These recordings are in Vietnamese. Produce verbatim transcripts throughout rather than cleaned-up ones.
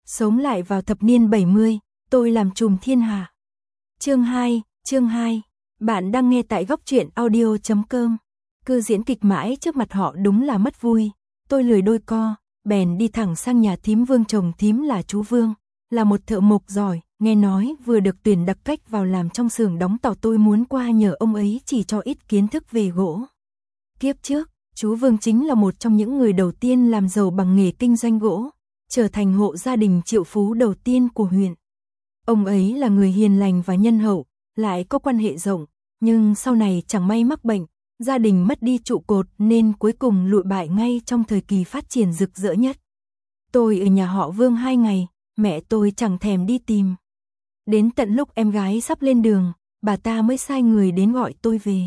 Sống lại vào thập niên bảy mươi, tôi làm trùm thiên hạ. Chương hai, chương hai. Bạn đang nghe tại góc truyện audio chấm com. Cứ diễn kịch mãi trước mặt họ đúng là mất vui. Tôi lười đôi co, bèn đi thẳng sang nhà thím Vương. Chồng thím là chú Vương, là một thợ mộc giỏi, nghe nói vừa được tuyển đặc cách vào làm trong xưởng đóng tàu. Tôi muốn qua nhờ ông ấy chỉ cho ít kiến thức về gỗ. Kiếp trước, chú Vương chính là một trong những người đầu tiên làm giàu bằng nghề kinh doanh gỗ, trở thành hộ gia đình triệu phú đầu tiên của huyện. Ông ấy là người hiền lành và nhân hậu, lại có quan hệ rộng, nhưng sau này chẳng may mắc bệnh, gia đình mất đi trụ cột nên cuối cùng lụi bại ngay trong thời kỳ phát triển rực rỡ nhất. Tôi ở nhà họ Vương hai ngày, mẹ tôi chẳng thèm đi tìm. Đến tận lúc em gái sắp lên đường, bà ta mới sai người đến gọi tôi về.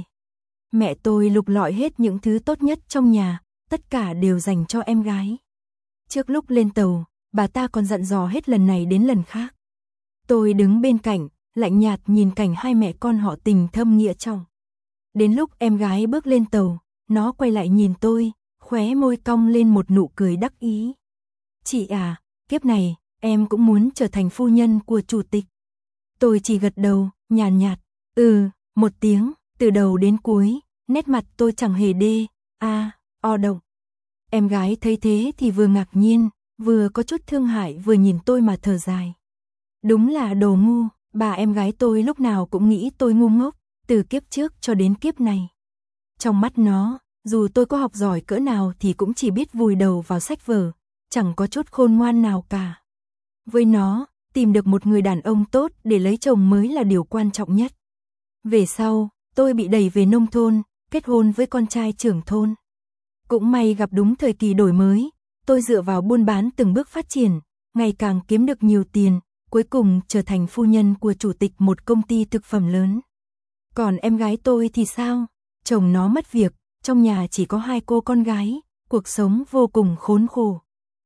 Mẹ tôi lục lọi hết những thứ tốt nhất trong nhà, tất cả đều dành cho em gái. Trước lúc lên tàu, bà ta còn dặn dò hết lần này đến lần khác. Tôi đứng bên cạnh, lạnh nhạt nhìn cảnh hai mẹ con họ tình thâm nghĩa trọng. Đến lúc em gái bước lên tàu, nó quay lại nhìn tôi, khóe môi cong lên một nụ cười đắc ý. Chị à, kiếp này, em cũng muốn trở thành phu nhân của chủ tịch. Tôi chỉ gật đầu, nhàn nhạt, ừ, một tiếng, từ đầu đến cuối, nét mặt tôi chẳng hề đê, a, o động. Em gái thấy thế thì vừa ngạc nhiên, vừa có chút thương hại vừa nhìn tôi mà thở dài. Đúng là đồ ngu, bà em gái tôi lúc nào cũng nghĩ tôi ngu ngốc, từ kiếp trước cho đến kiếp này. Trong mắt nó, dù tôi có học giỏi cỡ nào thì cũng chỉ biết vùi đầu vào sách vở, chẳng có chút khôn ngoan nào cả. Với nó, tìm được một người đàn ông tốt để lấy chồng mới là điều quan trọng nhất. Về sau, tôi bị đẩy về nông thôn, kết hôn với con trai trưởng thôn. Cũng may gặp đúng thời kỳ đổi mới, tôi dựa vào buôn bán từng bước phát triển, ngày càng kiếm được nhiều tiền, cuối cùng trở thành phu nhân của chủ tịch một công ty thực phẩm lớn. Còn em gái tôi thì sao? Chồng nó mất việc, trong nhà chỉ có hai cô con gái, cuộc sống vô cùng khốn khổ.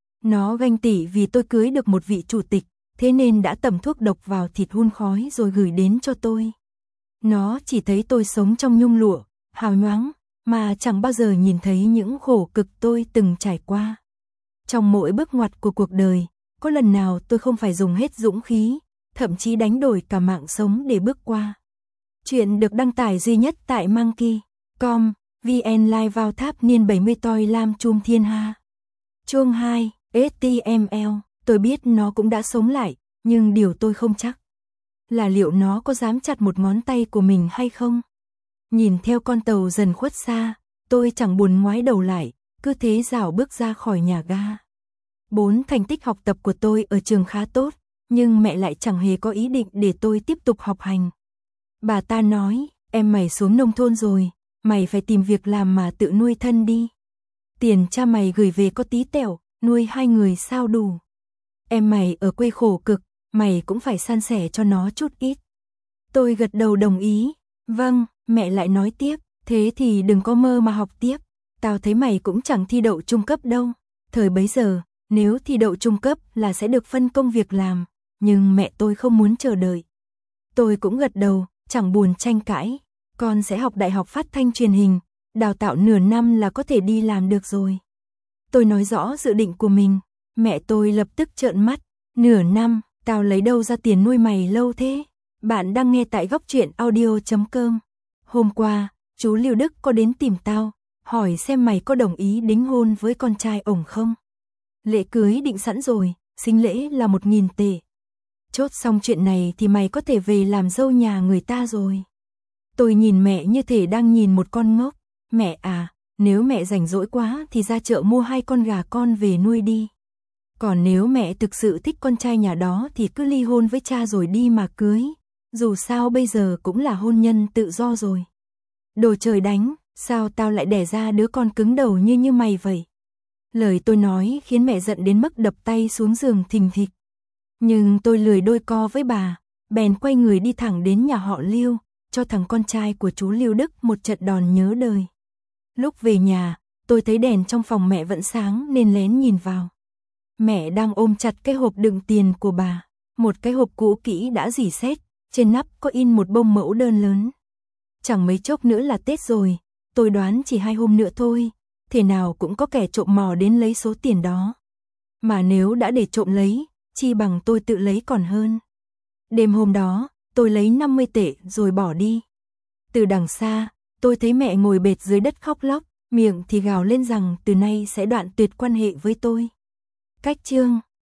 Nó ganh tị vì tôi cưới được một vị chủ tịch, thế nên đã tẩm thuốc độc vào thịt hun khói rồi gửi đến cho tôi. Nó chỉ thấy tôi sống trong nhung lụa, hào nhoáng, mà chẳng bao giờ nhìn thấy những khổ cực tôi từng trải qua. Trong mỗi bước ngoặt của cuộc đời, có lần nào tôi không phải dùng hết dũng khí, thậm chí đánh đổi cả mạng sống để bước qua. Chuyện được đăng tải duy nhất tại Monkey chấm com, vê en Live vào tháp niên bảy mươi tôi làm trùm thiên hạ. Chương hai, ếch ti em lờ, tôi biết nó cũng đã sống lại, nhưng điều tôi không chắc là liệu nó có dám chặt một ngón tay của mình hay không. Nhìn theo con tàu dần khuất xa, tôi chẳng buồn ngoái đầu lại, cứ thế dạo bước ra khỏi nhà ga. Bốn thành tích học tập của tôi ở trường khá tốt, nhưng mẹ lại chẳng hề có ý định để tôi tiếp tục học hành. Bà ta nói, em mày xuống nông thôn rồi, mày phải tìm việc làm mà tự nuôi thân đi. Tiền cha mày gửi về có tí tẹo, nuôi hai người sao đủ. Em mày ở quê khổ cực, mày cũng phải san sẻ cho nó chút ít. Tôi gật đầu đồng ý, vâng, mẹ lại nói tiếp, thế thì đừng có mơ mà học tiếp, tao thấy mày cũng chẳng thi đậu trung cấp đâu. Thời bấy giờ, nếu thi đậu trung cấp là sẽ được phân công việc làm, nhưng mẹ tôi không muốn chờ đợi. Tôi cũng gật đầu, chẳng buồn tranh cãi, con sẽ học đại học phát thanh truyền hình, đào tạo nửa năm là có thể đi làm được rồi. Tôi nói rõ dự định của mình, mẹ tôi lập tức trợn mắt, nửa năm, tao lấy đâu ra tiền nuôi mày lâu thế? Bạn đang nghe tại góc truyện audio chấm com. Hôm qua, chú Lưu Đức có đến tìm tao, hỏi xem mày có đồng ý đính hôn với con trai ổng không? Lễ cưới định sẵn rồi, sinh lễ là một nghìn tệ. Chốt xong chuyện này thì mày có thể về làm dâu nhà người ta rồi. Tôi nhìn mẹ như thể đang nhìn một con ngốc. Mẹ à, nếu mẹ rảnh rỗi quá thì ra chợ mua hai con gà con về nuôi đi. Còn nếu mẹ thực sự thích con trai nhà đó thì cứ ly hôn với cha rồi đi mà cưới. Dù sao bây giờ cũng là hôn nhân tự do rồi. Đồ trời đánh, sao tao lại đẻ ra đứa con cứng đầu như như mày vậy? Lời tôi nói khiến mẹ giận đến mức đập tay xuống giường thình thịch. Nhưng tôi lười đôi co với bà, bèn quay người đi thẳng đến nhà họ Lưu, cho thằng con trai của chú Lưu Đức một trận đòn nhớ đời. Lúc về nhà, tôi thấy đèn trong phòng mẹ vẫn sáng nên lén nhìn vào. Mẹ đang ôm chặt cái hộp đựng tiền của bà, một cái hộp cũ kỹ đã rỉ sét, trên nắp có in một bông mẫu đơn lớn. Chẳng mấy chốc nữa là Tết rồi, tôi đoán chỉ hai hôm nữa thôi, thế nào cũng có kẻ trộm mò đến lấy số tiền đó. Mà nếu đã để trộm lấy, chi bằng tôi tự lấy còn hơn. Đêm hôm đó, tôi lấy năm mươi tệ rồi bỏ đi. Từ đằng xa, tôi thấy mẹ ngồi bệt dưới đất khóc lóc, miệng thì gào lên rằng từ nay sẽ đoạn tuyệt quan hệ với tôi. Cách chương